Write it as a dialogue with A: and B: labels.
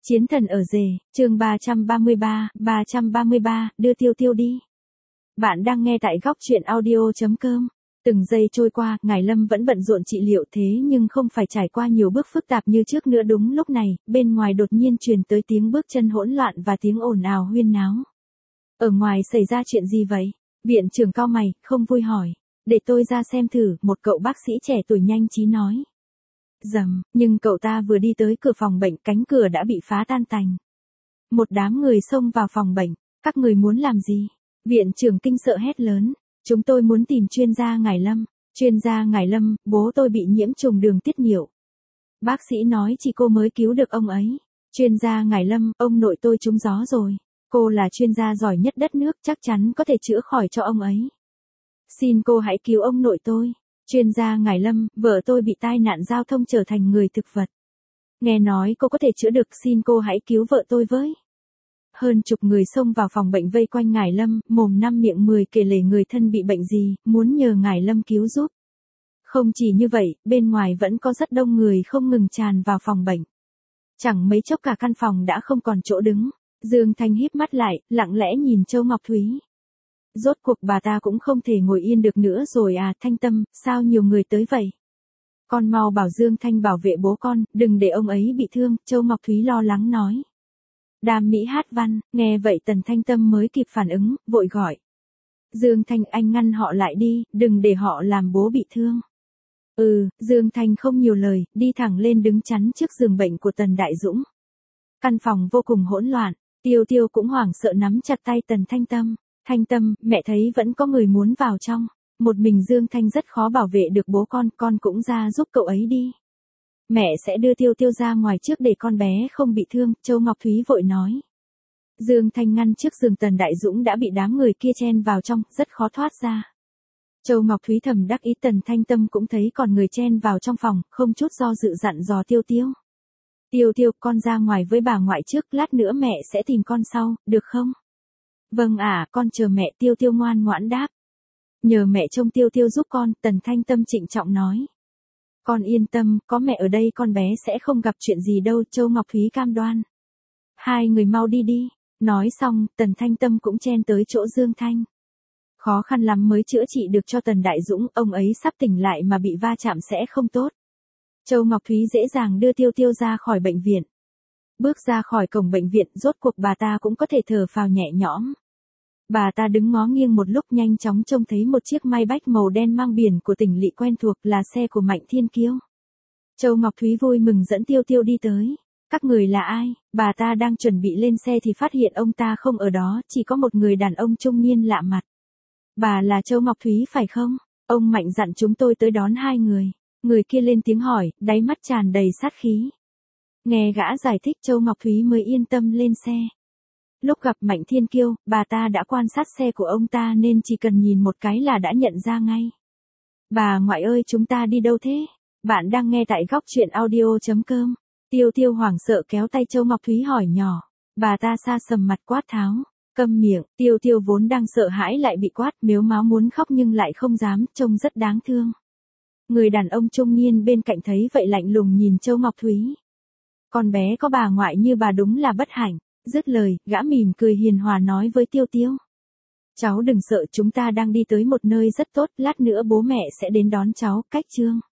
A: Chiến thần ở rể, chương 333, đưa Tiêu Tiêu đi. Bạn đang nghe tại góc truyện audio.com. Từng giây trôi qua, Ngải Lâm vẫn bận rộn trị liệu thế nhưng không phải trải qua nhiều bước phức tạp như trước nữa. Đúng lúc này, bên ngoài đột nhiên truyền tới tiếng bước chân hỗn loạn và tiếng ồn ào huyên náo. Ở ngoài xảy ra chuyện gì vậy? Viện trưởng cau mày, không vui hỏi. Để tôi ra xem thử, một cậu bác sĩ trẻ tuổi nhanh trí nói. Rầm, nhưng cậu ta vừa đi tới cửa phòng bệnh, cánh cửa đã bị phá tan tành. Một đám người xông vào phòng bệnh, các người muốn làm gì? Viện trưởng kinh sợ hét lớn, chúng tôi muốn tìm chuyên gia Ngải Lâm. Chuyên gia Ngải Lâm, bố tôi bị nhiễm trùng đường tiết niệu. Bác sĩ nói chỉ cô mới cứu được ông ấy. Chuyên gia Ngải Lâm, ông nội tôi trúng gió rồi. Cô là chuyên gia giỏi nhất đất nước, chắc chắn có thể chữa khỏi cho ông ấy. Xin cô hãy cứu ông nội tôi. Chuyên gia Ngải Lâm, vợ tôi bị tai nạn giao thông trở thành người thực vật. Nghe nói cô có thể chữa được, xin cô hãy cứu vợ tôi với. Hơn chục người xông vào phòng bệnh vây quanh Ngải Lâm, mồm năm miệng 10 kể lể người thân bị bệnh gì, muốn nhờ Ngải Lâm cứu giúp. Không chỉ như vậy, bên ngoài vẫn có rất đông người không ngừng tràn vào phòng bệnh. Chẳng mấy chốc cả căn phòng đã không còn chỗ đứng. Dương Thanh híp mắt lại, lặng lẽ nhìn Châu Ngọc Thúy. Rốt cuộc bà ta cũng không thể ngồi yên được nữa rồi à. Thanh Tâm, sao nhiều người tới vậy? Con mau bảo Dương Thanh bảo vệ bố con, đừng để ông ấy bị thương, Châu Ngọc Thúy lo lắng nói. Đàm Mỹ Hát Văn, nghe vậy Tần Thanh Tâm mới kịp phản ứng, vội gọi. Dương Thanh, anh ngăn họ lại đi, đừng để họ làm bố bị thương. Dương Thanh không nhiều lời, đi thẳng lên đứng chắn trước giường bệnh của Tần Đại Dũng. Căn phòng vô cùng hỗn loạn, Tiêu Tiêu cũng hoảng sợ nắm chặt tay Tần Thanh Tâm. Thanh Tâm, mẹ thấy vẫn có người muốn vào trong. Một mình Dương Thanh rất khó bảo vệ được bố con cũng ra giúp cậu ấy đi. Mẹ sẽ đưa Tiêu Tiêu ra ngoài trước để con bé không bị thương, Châu Ngọc Thúy vội nói. Dương Thanh ngăn trước giường Tần Đại Dũng đã bị đám người kia chen vào trong, rất khó thoát ra. Châu Ngọc Thúy thầm đắc ý. Tần Thanh Tâm cũng thấy còn người chen vào trong phòng, không chút do dự dặn dò Tiêu Tiêu. Tiêu Tiêu, con ra ngoài với bà ngoại trước, lát nữa mẹ sẽ tìm con sau, được không? Vâng ạ, con chờ mẹ. Tiêu Tiêu ngoan ngoãn đáp. Nhờ mẹ trông Tiêu Tiêu giúp con, Tần Thanh Tâm trịnh trọng nói. Con yên tâm, có mẹ ở đây con bé sẽ không gặp chuyện gì đâu, Châu Ngọc Thúy cam đoan. Hai người mau đi đi. Nói xong, Tần Thanh Tâm cũng chen tới chỗ Dương Thanh. Khó khăn lắm mới chữa trị được cho Tần Đại Dũng, ông ấy sắp tỉnh lại mà bị va chạm sẽ không tốt. Châu Ngọc Thúy dễ dàng đưa Tiêu Tiêu ra khỏi bệnh viện. Bước ra khỏi cổng bệnh viện, rốt cuộc bà ta cũng có thể thở phào nhẹ nhõm. Bà ta đứng ngó nghiêng một lúc, nhanh chóng trông thấy một chiếc Maybach màu đen mang biển của tỉnh lỵ quen thuộc, là xe của Mạnh Thiên Kiêu. Châu Ngọc Thúy vui mừng dẫn Tiêu Tiêu đi tới. Các người là ai? Bà ta đang chuẩn bị lên xe thì phát hiện ông ta không ở đó, chỉ có một người đàn ông trung niên lạ mặt. Bà là Châu Ngọc Thúy phải không? Ông Mạnh dặn chúng tôi tới đón hai người. Người kia lên tiếng hỏi, đáy mắt tràn đầy sát khí. Nghe gã giải thích, Châu Ngọc Thúy mới yên tâm lên xe. Lúc gặp Mạnh Thiên Kiêu, bà ta đã quan sát xe của ông ta nên chỉ cần nhìn một cái là đã nhận ra ngay. Bà ngoại ơi, chúng ta đi đâu thế? Bạn đang nghe tại góc truyện audio.com. Tiêu Tiêu hoảng sợ kéo tay Châu Ngọc Thúy hỏi nhỏ. Bà ta sa sầm mặt quát tháo. Câm miệng. Tiêu Tiêu vốn đang sợ hãi lại bị quát, mếu máo muốn khóc nhưng lại không dám, trông rất đáng thương. Người đàn ông trung niên bên cạnh thấy vậy lạnh lùng nhìn Châu Ngọc Thúy. Con bé có bà ngoại như bà đúng là bất hạnh. Dứt lời, gã mỉm cười hiền hòa nói với Tiêu Tiêu. Cháu đừng sợ, chúng ta đang đi tới một nơi rất tốt, lát nữa bố mẹ sẽ đến đón cháu, cách chương.